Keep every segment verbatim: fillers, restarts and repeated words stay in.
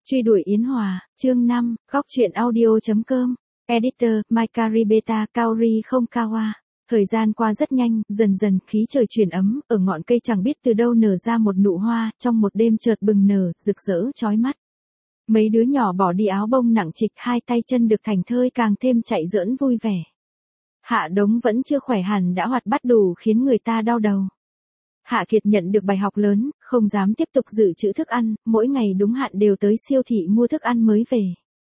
Truy đuổi Yến Hòa, chương năm, góc truyện audio.com, Editor, Maikaribeta Kaori không Kawa. Thời gian qua rất nhanh, dần dần khí trời chuyển ấm, ở ngọn cây chẳng biết từ đâu nở ra một nụ hoa, trong một đêm chợt bừng nở, rực rỡ chói mắt. Mấy đứa nhỏ bỏ đi áo bông nặng trịch, hai tay chân được thành thơi càng thêm chạy giỡn vui vẻ. Hạ Đống vẫn chưa khỏe hẳn đã hoạt bát đủ khiến người ta đau đầu. Hạ Kiệt nhận được bài học lớn, không dám tiếp tục dự trữ thức ăn, mỗi ngày đúng hạn đều tới siêu thị mua thức ăn mới về.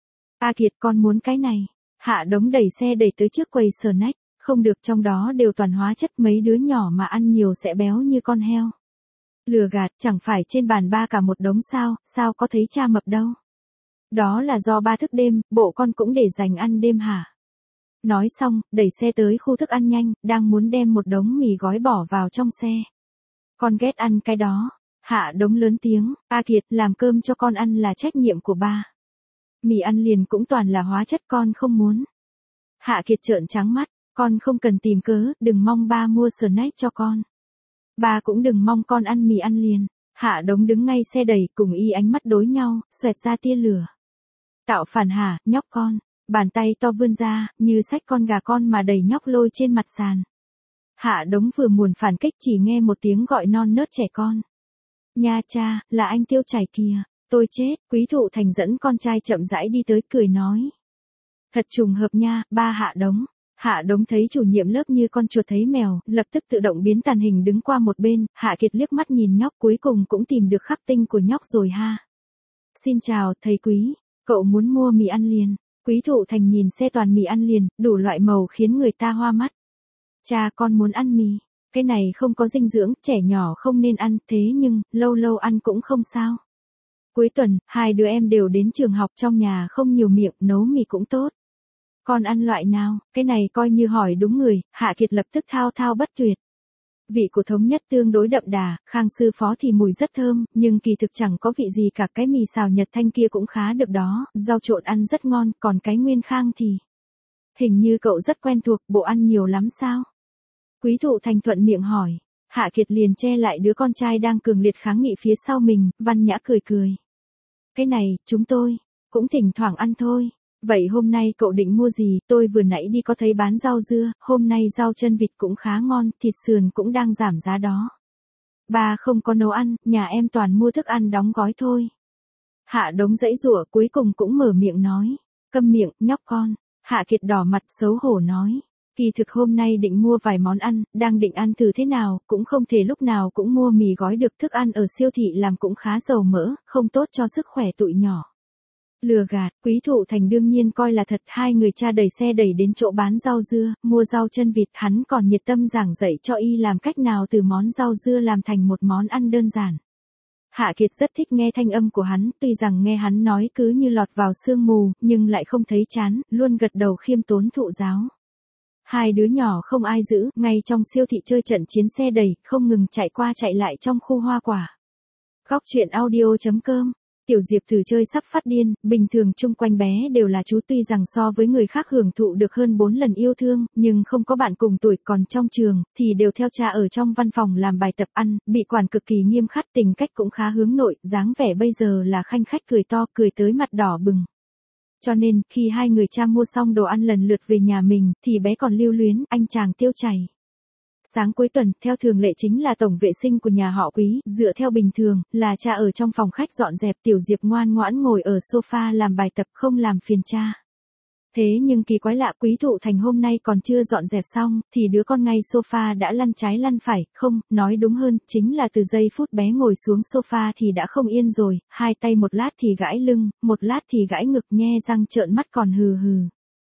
A Kiệt, con muốn cái này. Hạ Đống đẩy xe đẩy tới trước quầy snack, không được, trong đó đều toàn hóa chất, mấy đứa nhỏ mà ăn nhiều sẽ béo như con heo. Lừa gạt, chẳng phải trên bàn ba cả một đống sao, sao có thấy cha mập đâu. Đó là do ba thức đêm, bộ con cũng để dành ăn đêm hả? Nói xong, đẩy xe tới khu thức ăn nhanh, đang muốn đem một đống mì gói bỏ vào trong xe. Con ghét ăn cái đó. Hạ Đống lớn tiếng, A Kiệt, làm cơm cho con ăn là trách nhiệm của ba. Mì ăn liền cũng toàn là hóa chất, con không muốn. Hạ Kiệt trợn trắng mắt, con không cần tìm cớ, đừng mong ba mua snack cho con. Ba cũng đừng mong con ăn mì ăn liền. Hạ Đống đứng ngay xe đẩy, cùng y ánh mắt đối nhau, xoẹt ra tia lửa. Tạo phản hả, nhóc con. Bàn tay to vươn ra, như xách con gà con mà đẩy nhóc lôi trên mặt sàn. Hạ Đống vừa muốn phản kích chỉ nghe một tiếng gọi non nớt trẻ con. Nha cha, là anh Tiêu Chảy kìa. Tôi chết. Quý Thụ Thành dẫn con trai chậm rãi đi tới, cười nói. Thật trùng hợp nha, ba. Hạ Đống. Hạ Đống thấy chủ nhiệm lớp như con chuột thấy mèo, lập tức tự động biến tàn hình đứng qua một bên. Hạ Kiệt liếc mắt nhìn nhóc, cuối cùng cũng tìm được khắc tinh của nhóc rồi ha. Xin chào, thầy Quý. Cậu muốn mua mì ăn liền. Quý Thụ Thành nhìn xe toàn mì ăn liền, đủ loại màu khiến người ta hoa mắt. Cha, con muốn ăn mì. Cái này không có dinh dưỡng, trẻ nhỏ không nên ăn, thế nhưng, lâu lâu ăn cũng không sao. Cuối tuần, hai đứa em đều đến trường học, trong nhà không nhiều miệng, nấu mì cũng tốt. Con ăn loại nào? Cái này coi như hỏi đúng người. Hạ Kiệt lập tức thao thao bất tuyệt. Vị của Thống Nhất tương đối đậm đà, Khang sư phó thì mùi rất thơm, nhưng kỳ thực chẳng có vị gì cả. Cái mì xào Nhật Thanh kia cũng khá được đó, rau trộn ăn rất ngon, còn cái Nguyên Khang thì... Hình như cậu rất quen thuộc, bộ ăn nhiều lắm sao? Quý Thụ Thành thuận miệng hỏi. Hạ Kiệt liền che lại đứa con trai đang cường liệt kháng nghị phía sau mình, văn nhã cười cười. Cái này, chúng tôi, cũng thỉnh thoảng ăn thôi. Vậy hôm nay cậu định mua gì? Tôi vừa nãy đi có thấy bán rau dưa, hôm nay rau chân vịt cũng khá ngon, thịt sườn cũng đang giảm giá đó. Ba không có nấu ăn, nhà em toàn mua thức ăn đóng gói thôi. Hạ Đống giãy giụa, cuối cùng cũng mở miệng nói. Câm miệng, nhóc con. Hạ Kiệt đỏ mặt xấu hổ nói. Kỳ thực hôm nay định mua vài món ăn, đang định ăn thử thế nào, cũng không thể lúc nào cũng mua mì gói được, thức ăn ở siêu thị làm cũng khá dầu mỡ, không tốt cho sức khỏe tụi nhỏ. Lừa gạt, Quý Thụ Thành đương nhiên coi là thật. Hai người cha đẩy xe đẩy đến chỗ bán rau dưa, mua rau chân vịt, hắn còn nhiệt tâm giảng dạy cho y làm cách nào từ món rau dưa làm thành một món ăn đơn giản. Hạ Kiệt rất thích nghe thanh âm của hắn, tuy rằng nghe hắn nói cứ như lọt vào sương mù, nhưng lại không thấy chán, luôn gật đầu khiêm tốn thụ giáo. Hai đứa nhỏ không ai giữ, ngay trong siêu thị chơi trận chiến xe đẩy, không ngừng chạy qua chạy lại trong khu hoa quả. Góc truyện audio.com. Tiểu Diệp thử chơi sắp phát điên, bình thường chung quanh bé đều là chú, tuy rằng so với người khác hưởng thụ được hơn bốn lần yêu thương, nhưng không có bạn cùng tuổi, còn trong trường, thì đều theo cha ở trong văn phòng làm bài tập ăn, bị quản cực kỳ nghiêm khắc, tính cách cũng khá hướng nội, dáng vẻ bây giờ là khanh khách cười to, cười tới mặt đỏ bừng. Cho nên, khi hai người cha mua xong đồ ăn lần lượt về nhà mình, thì bé còn lưu luyến, anh chàng Tiêu Chảy. Sáng cuối tuần, theo thường lệ chính là tổng vệ sinh của nhà họ Quý, dựa theo bình thường, là cha ở trong phòng khách dọn dẹp, Tiểu Diệp ngoan ngoãn ngồi ở sofa làm bài tập, không làm phiền cha. Thế nhưng kỳ quái lạ, Quý Thụ Thành hôm nay còn chưa dọn dẹp xong, thì đứa con ngay sofa đã lăn trái lăn phải, không, nói đúng hơn, chính là từ giây phút bé ngồi xuống sofa thì đã không yên rồi, hai tay một lát thì gãi lưng, một lát thì gãi ngực, nhe răng trợn mắt còn hừ hừ.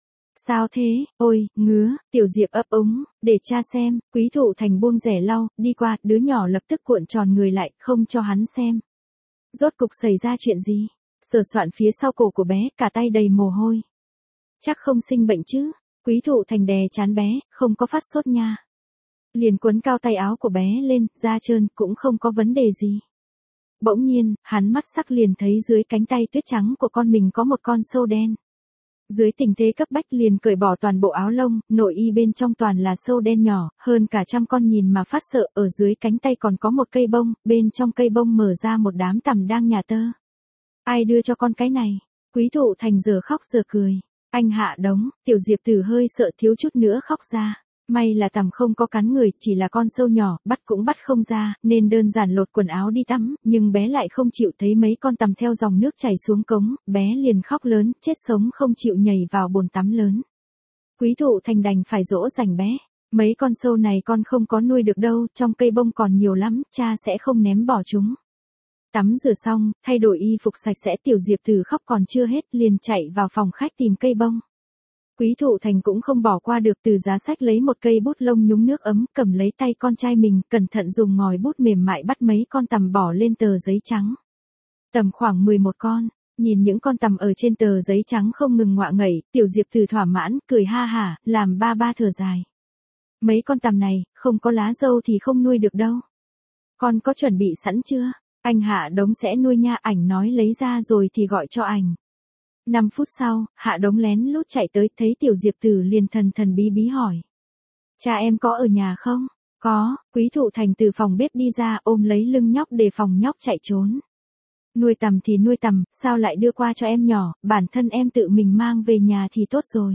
Sao thế, ôi, ngứa, Tiểu Diệp ấp úng, để cha xem. Quý Thụ Thành buông rẻ lau, đi qua, đứa nhỏ lập tức cuộn tròn người lại, không cho hắn xem. Rốt cục xảy ra chuyện gì? Sờ soạn phía sau cổ của bé, cả tay đầy mồ hôi. Chắc không sinh bệnh chứ? Quý Thụ Thành đè chán bé, không có phát sốt nha. Liền quấn cao tay áo của bé lên, da trơn, cũng không có vấn đề gì. Bỗng nhiên, hắn mắt sắc liền thấy dưới cánh tay tuyết trắng của con mình có một con sâu đen. Dưới tình thế cấp bách liền cởi bỏ toàn bộ áo lông, nội y bên trong toàn là sâu đen nhỏ, hơn cả trăm con nhìn mà phát sợ, ở dưới cánh tay còn có một cây bông, bên trong cây bông mở ra một đám tằm đang nhả tơ. Ai đưa cho con cái này? Quý Thụ Thành giờ khóc giờ cười. Anh Hạ Đống, Tiểu Diệp Tử hơi sợ thiếu chút nữa khóc ra. May là tằm không có cắn người, chỉ là con sâu nhỏ, bắt cũng bắt không ra, nên đơn giản lột quần áo đi tắm, nhưng bé lại không chịu, thấy mấy con tằm theo dòng nước chảy xuống cống, bé liền khóc lớn, chết sống không chịu nhảy vào bồn tắm lớn. Quý Thụ Thành đành phải dỗ dành bé. Mấy con sâu này con không có nuôi được đâu, trong cây bông còn nhiều lắm, cha sẽ không ném bỏ chúng. Tắm rửa xong, thay đổi y phục sạch sẽ, Tiểu Diệp Tử khóc còn chưa hết, liền chạy vào phòng khách tìm cây bông. Quý Thụ Thành cũng không bỏ qua được, từ giá sách lấy một cây bút lông nhúng nước ấm, cầm lấy tay con trai mình, cẩn thận dùng ngòi bút mềm mại bắt mấy con tằm bỏ lên tờ giấy trắng. Tầm khoảng mười một con, nhìn những con tằm ở trên tờ giấy trắng không ngừng ngoạ ngẩy, Tiểu Diệp Tử thỏa mãn, cười ha hả, làm ba ba thở dài. Mấy con tằm này, không có lá dâu thì không nuôi được đâu. Con có chuẩn bị sẵn chưa? Anh Hạ Đống sẽ nuôi nha, ảnh nói lấy ra rồi thì gọi cho ảnh. năm phút sau, Hạ Đống lén lút chạy tới, thấy Tiểu Diệp Tử liền thần thần bí bí hỏi. Cha em có ở nhà không? Có, Quý Thụ Thành từ phòng bếp đi ra, ôm lấy lưng nhóc để phòng nhóc chạy trốn. Nuôi tằm thì nuôi tằm, sao lại đưa qua cho em nhỏ, bản thân em tự mình mang về nhà thì tốt rồi.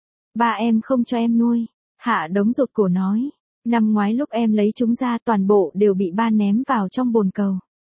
Ba em không cho em nuôi. Hạ Đống rụt cổ nói. Năm ngoái lúc em lấy chúng ra toàn bộ đều bị ba ném vào trong bồn cầu.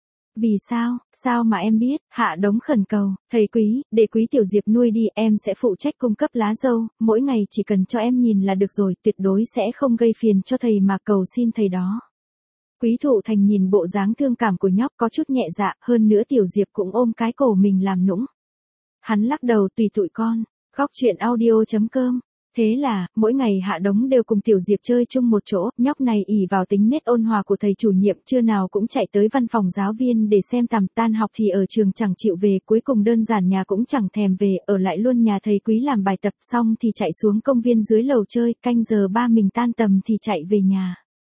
Vì sao, sao mà em biết? Hạ Đống khẩn cầu, thầy Quý, để Quý Tiểu Diệp nuôi đi, em sẽ phụ trách cung cấp lá dâu, mỗi ngày chỉ cần cho em nhìn là được rồi, tuyệt đối sẽ không gây phiền cho thầy mà cầu xin thầy đó. Quý Thụ Thành nhìn bộ dáng thương cảm của nhóc có chút nhẹ dạ, hơn nữa Tiểu Diệp cũng ôm cái cổ mình làm nũng. Hắn lắc đầu, tùy tụi con. Góc truyện audio chấm com. Thế là, mỗi ngày Hạ Đống đều cùng Tiểu Diệp chơi chung một chỗ, nhóc này ỷ vào tính nết ôn hòa của thầy chủ nhiệm, trưa nào cũng chạy tới văn phòng giáo viên để xem tằm, tan học thì ở trường chẳng chịu về, cuối cùng đơn giản nhà cũng chẳng thèm về, ở lại luôn nhà thầy Quý làm bài tập xong thì chạy xuống công viên dưới lầu chơi, canh giờ ba mình tan tầm thì chạy về nhà.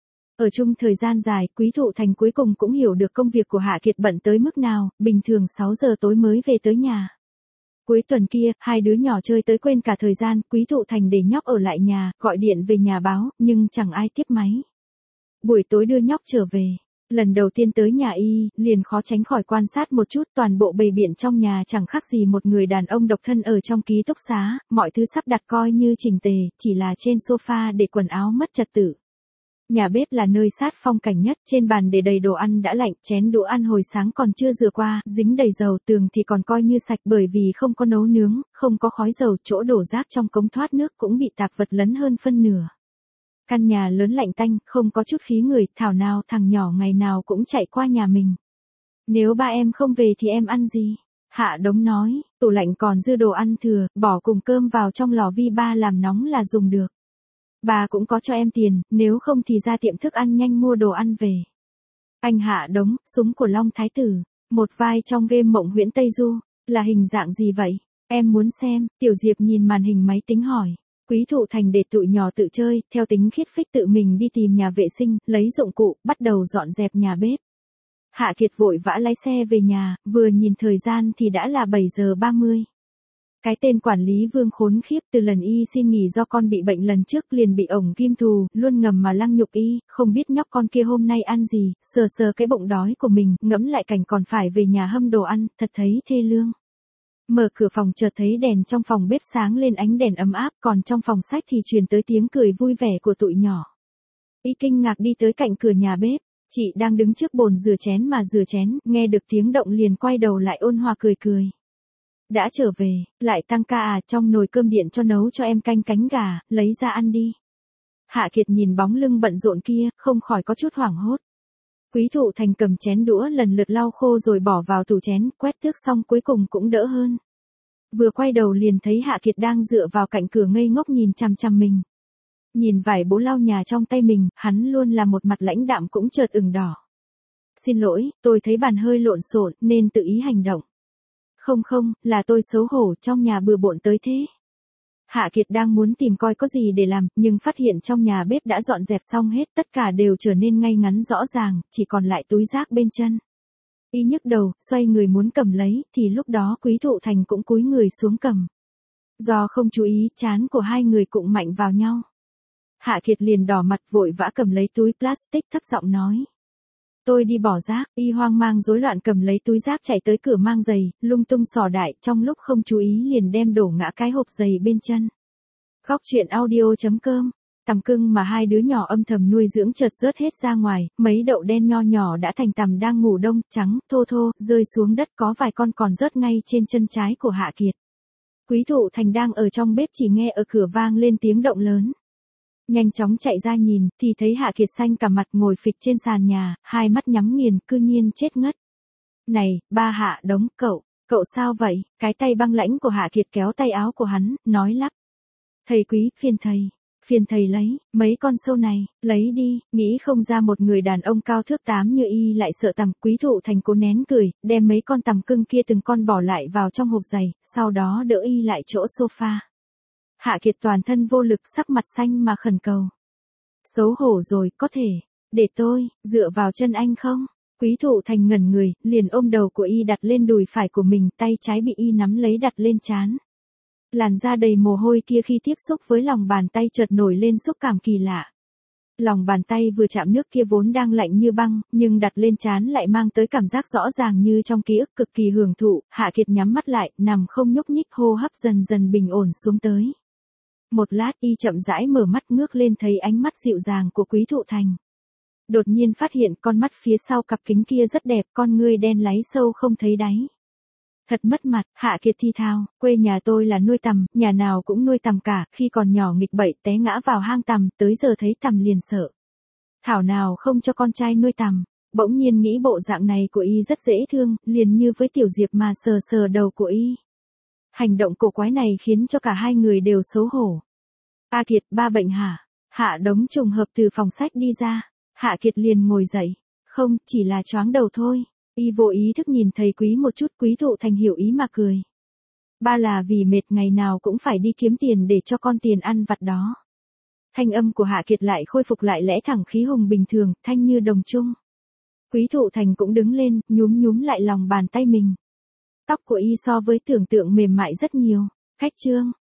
Ở chung thời gian dài, Quý Thụ Thành cuối cùng cũng hiểu được công việc của Hạ Kiệt bận tới mức nào, bình thường sáu giờ tối mới về tới nhà. Cuối tuần kia, hai đứa nhỏ chơi tới quên cả thời gian, Quý Thụ Thành để nhóc ở lại nhà, gọi điện về nhà báo, nhưng chẳng ai tiếp máy. Buổi tối đưa nhóc trở về, lần đầu tiên tới nhà y, liền khó tránh khỏi quan sát một chút, toàn bộ bầy biện trong nhà chẳng khác gì một người đàn ông độc thân ở trong ký túc xá, mọi thứ sắp đặt coi như chỉnh tề, chỉ là trên sofa để quần áo mất trật tự. Nhà bếp là nơi sát phong cảnh nhất, trên bàn để đầy đồ ăn đã lạnh, chén đũa ăn hồi sáng còn chưa rửa qua, dính đầy dầu, tường thì còn coi như sạch bởi vì không có nấu nướng, không có khói dầu, chỗ đổ rác trong cống thoát nước cũng bị tạp vật lấn hơn phân nửa. Căn nhà lớn lạnh tanh, không có chút khí người, thảo nào thằng nhỏ ngày nào cũng chạy qua nhà mình. Nếu ba em không về thì em ăn gì? Hạ Đống nói, tủ lạnh còn dư đồ ăn thừa, bỏ cùng cơm vào trong lò vi ba làm nóng là dùng được. Bà cũng có cho em tiền, nếu không thì ra tiệm thức ăn nhanh mua đồ ăn về. Anh Hạ Đống, súng của Long Thái Tử, một vai trong game Mộng Huyễn Tây Du, là hình dạng gì vậy? Em muốn xem, Tiểu Diệp nhìn màn hình máy tính hỏi. Quý Thụ Thành để tụi nhỏ tự chơi, theo tính khiết phích tự mình đi tìm nhà vệ sinh, lấy dụng cụ, bắt đầu dọn dẹp nhà bếp. Hạ Kiệt vội vã lái xe về nhà, vừa nhìn thời gian thì đã là bảy giờ ba mươi. Cái tên quản lý Vương khốn khiếp, từ lần y xin nghỉ do con bị bệnh lần trước liền bị ổng ghim thù, luôn ngầm mà lăng nhục y, không biết nhóc con kia hôm nay ăn gì, sờ sờ cái bụng đói của mình, ngẫm lại cảnh còn phải về nhà hâm đồ ăn, thật thấy thê lương. Mở cửa phòng chợt thấy đèn trong phòng bếp sáng lên ánh đèn ấm áp, còn trong phòng sách thì truyền tới tiếng cười vui vẻ của tụi nhỏ. Y kinh ngạc đi tới cạnh cửa nhà bếp, chị đang đứng trước bồn rửa chén mà rửa chén, nghe được tiếng động liền quay đầu lại ôn hòa cười cười. Đã trở về, lại tăng ca à, trong nồi cơm điện cho nấu cho em canh cánh gà, lấy ra ăn đi. Hạ Kiệt nhìn bóng lưng bận rộn kia, không khỏi có chút hoảng hốt. Quý Thụ Thành cầm chén đũa lần lượt lau khô rồi bỏ vào tủ chén, quét tước xong cuối cùng cũng đỡ hơn. Vừa quay đầu liền thấy Hạ Kiệt đang dựa vào cạnh cửa ngây ngốc nhìn chằm chằm mình. Nhìn vải bố lau nhà trong tay mình, hắn luôn là một mặt lãnh đạm cũng chợt ửng đỏ. Xin lỗi, tôi thấy bàn hơi lộn xộn nên tự ý hành động. Không không, là tôi xấu hổ trong nhà bừa bộn tới thế. Hạ Kiệt đang muốn tìm coi có gì để làm, nhưng phát hiện trong nhà bếp đã dọn dẹp xong hết, tất cả đều trở nên ngay ngắn rõ ràng, chỉ còn lại túi rác bên chân. Y nhức đầu, xoay người muốn cầm lấy, thì lúc đó Quý Thụ Thành cũng cúi người xuống cầm. Do không chú ý, trán của hai người cũng mạnh vào nhau. Hạ Kiệt liền đỏ mặt vội vã cầm lấy túi plastic thấp giọng nói. tôi đi bỏ rác, y hoang mang rối loạn cầm lấy túi rác chạy tới cửa mang giày, lung tung xỏ đại, trong lúc không chú ý liền đem đổ ngã cái hộp giày bên chân. Góc chuyện audio chấm com. Tằm cưng mà hai đứa nhỏ âm thầm nuôi dưỡng chợt rớt hết ra ngoài, mấy đậu đen nho nhỏ đã thành tằm đang ngủ đông, trắng, thô thô, rơi xuống đất, có vài con còn rớt ngay trên chân trái của Hạ Kiệt. Quý Thụ Thành đang ở trong bếp chỉ nghe ở cửa vang lên tiếng động lớn. Nhanh chóng chạy ra nhìn, thì thấy Hạ Kiệt xanh cả mặt ngồi phịch trên sàn nhà, hai mắt nhắm nghiền, cư nhiên chết ngất. Này, ba Hạ Đống, cậu, cậu sao vậy? Cái tay băng lãnh của Hạ Kiệt kéo tay áo của hắn, nói lắp. Thầy Quý, phiền thầy. Phiền thầy lấy, mấy con sâu này, lấy đi, nghĩ không ra một người đàn ông cao thước tám như y lại sợ tằm. Quý Thụ Thành cố nén cười, đem mấy con tằm cưng kia từng con bỏ lại vào trong hộp giày, sau đó đỡ y lại chỗ sofa. Hạ Kiệt toàn thân vô lực, sắc mặt xanh mà khẩn cầu. Xấu hổ rồi, có thể, để tôi, dựa vào chân anh không? Quý Thụ Thành ngẩn người, liền ôm đầu của y đặt lên đùi phải của mình, tay trái bị y nắm lấy đặt lên trán. Làn da đầy mồ hôi kia khi tiếp xúc với lòng bàn tay chợt nổi lên xúc cảm kỳ lạ. Lòng bàn tay vừa chạm nước kia vốn đang lạnh như băng, nhưng đặt lên trán lại mang tới cảm giác rõ ràng như trong ký ức, cực kỳ hưởng thụ. Hạ Kiệt nhắm mắt lại, nằm không nhúc nhích, hô hấp dần dần bình ổn xuống tới. Một lát y chậm rãi mở mắt, ngước lên thấy ánh mắt dịu dàng của Quý Thụ Thành. Đột nhiên phát hiện con mắt phía sau cặp kính kia rất đẹp, con ngươi đen láy sâu không thấy đáy. Thật mất mặt, Hạ Kiệt thi thao, quê nhà tôi là nuôi tằm, nhà nào cũng nuôi tằm cả, khi còn nhỏ nghịch bậy té ngã vào hang tằm, tới giờ thấy tằm liền sợ. Thảo nào không cho con trai nuôi tằm, bỗng nhiên nghĩ bộ dạng này của y rất dễ thương, liền như với Tiểu Diệp mà sờ sờ đầu của y. Hành động cổ quái này khiến cho cả hai người đều xấu hổ. A Kiệt, ba bệnh hả? Hạ Đống trùng hợp từ phòng sách đi ra, Hạ Kiệt liền ngồi dậy, không, chỉ là choáng đầu thôi. Y vô ý thức nhìn thầy Quý một chút. Quý Thụ Thành hiểu ý mà cười. Ba là vì mệt, ngày nào cũng phải đi kiếm tiền để cho con tiền ăn vặt đó. Thanh âm của Hạ Kiệt lại khôi phục lại lẽ thẳng khí hùng bình thường, thanh như đồng trung. Quý Thụ Thành cũng đứng lên, nhúm nhúm lại lòng bàn tay mình. Tóc của y so với tưởng tượng mềm mại rất nhiều. Khách trương,